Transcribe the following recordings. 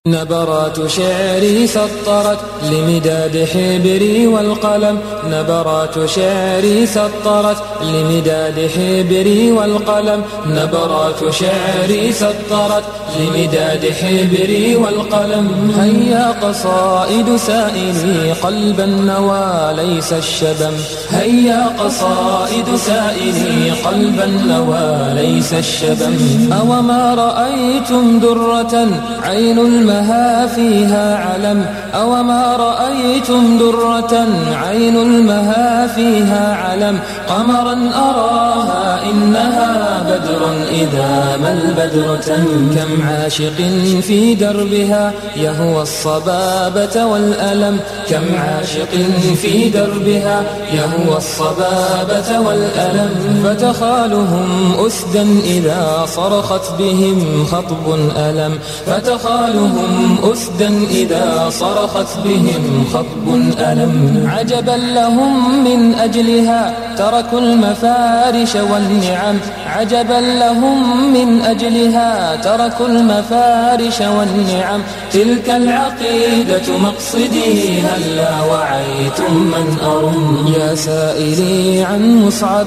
نبرات شعري سطرت لمداد حبري والقلم. نبرات شعري سطرت لمداد حبري والقلم. نبرات شعري سطرت لمداد حبري والقلم. هيا قصائد سائلي قلب النوى ليس الشبم. هيا قصائد سائلي قلب النوى ليس الشبم. أوما رأيتم درة عين المها فيها علم. أوما رأيتم درة عين المها فيها علم. قمرا أراها إنها بدر إذا ما البدر تم. كم عاشق في دربها يهوى الصبابة والألم. كم عاشق في دربها يهوى الصبابة والألم. فتخالهم أسدا إذا صرخت بهم خطب ألم. فتخالهم أسدا إذا صرخت بهم خطب ألم. عجبا لهم من أجلها تركوا المفارش والنعم. عجبا لهم من أجلها تركوا المفارش والنعم. تلك العقيدة مقصدي هلا وعيتم من أرم. يا سائلي عن مصعب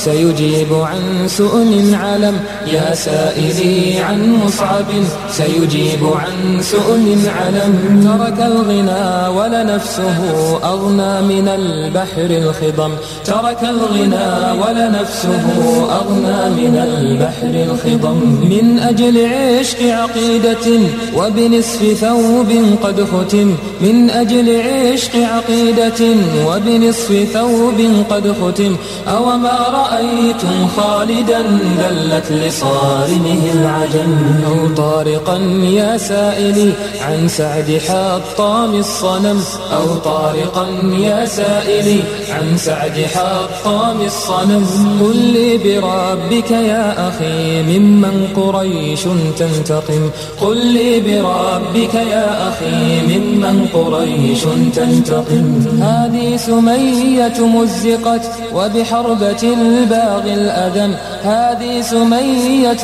سيجيب عن سؤل علم. يا سائلي عن مصعب سيجيب عن سؤل علم. ترك الغنى ولنفسه أغنى من البحر الخضم. ترك الغنى ولنفسه أغنى من البحر الخضم. من أجل عشق عقيدة وبنصف ثوب قد ختم. من أجل عشق عقيدة وبنصف ثوب قد ختم. أوما رأيتم خالدا ذلت لصارمه العجم. أو طارقا يا سائلي عن سعد حطام الصنم. أو طارقا يا سائلي عن سعد حطام الصنم. قل لي بربك يا أخي ممن قريش تنتقم. قل لي بربك يا أخي ممن قريش تنتقم. هذه سمية مزقت وبحربة الباغي الأدم. هذه سمية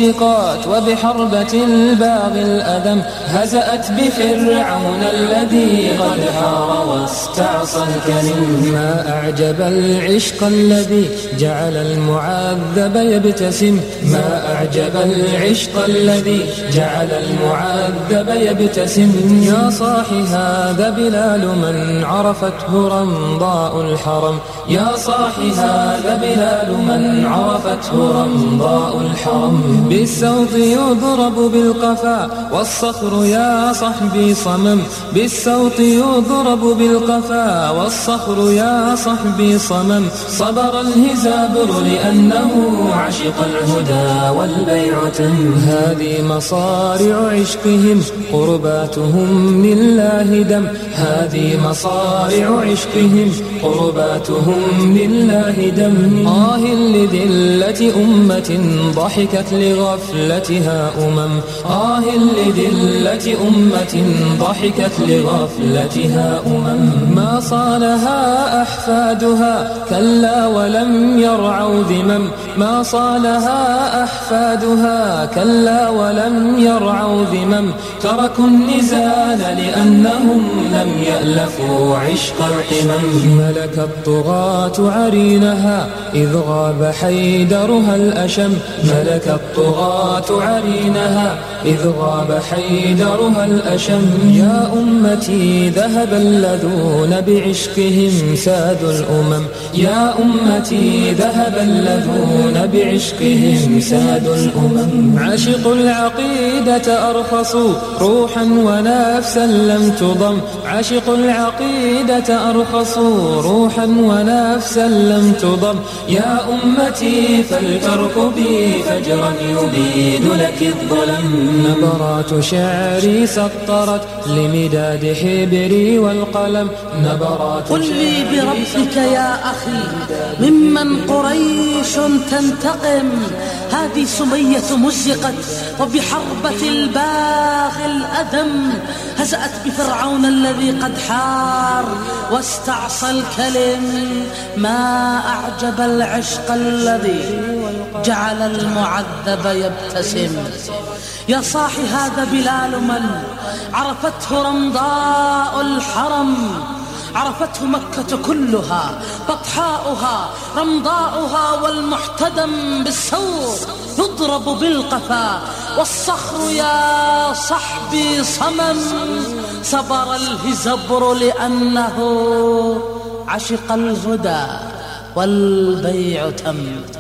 مزقات وبحربة الباغي الأدم. هزأت بفرعون الذي قد حار واستعصى الكلم. ما أعجب العشق الذي جعل المعذب يبتسم. ما أعجب العشق الذي جعل المعذب يبتسم. يا صاح هذا بلال من عرفته رمضاء الحرم. يا صاح هذا بلال من عرفته رمضاء الحرم. بالسوط يضرب بالقفا والصخر يا صحبي صمم. بالسوط يضرب بالقفا والصخر يا صحبي صمم. صبر الهزابر لأنه عشق الهدى والبيع تم. هذه مصارع عشقهم قرباتهم لله دم. هذه مصارع عشقهم قرباتهم لله دم. آه لذلة أمة ضحكت لغفلتها أمم. آه لذلة أمة ضحكت لغفلتها أمم. ما صانها أحفادها كلا ولم يرعوا ذمم. ما صانها أحفادها كلا ولم يرعوا ذمم. تركوا النزال لأنهم لم يألفوا عشق القمم. ملك الطغاة عرينها إذ غاب حيدرها الأشم. ملك الطغاة عرينها إذ غاب حيدرها الأشم. يا أمتي ذهب الذون بعشقهم ساد الأمم. يا أمتي ذهب الذون بعشقهم ساد الأمم. عشقوا العقيدة أرخصوا روحا ونفسا لم تضم. عشقوا العقيدة أرخصوا روحا ونفسا لم تضم. يا أمتي فلتركبي فجرا يبيد لك الظلم. نبرات شعري سطرت لمداد حبري والقلم. نبرات قل لي بربك يا أخي ممن قريش تنتقم. هذه سمية مزقت وبحربة الباغي الأدم. هزأت بفرعون الذي قد حار واستعصى الكلم. ما أعجب العشق الذي جعل المعذب يبتسم. يا صاحي هذا بلال من عرفته رمضاء الحرم، عرفته مكة كلها، بطحاؤها رمضاؤها، والمحتدم بالثور يضرب بالقفا، والصخر يا صحبي صمم، صبر الهزبر لأنه عشق الهدى والبيع تم.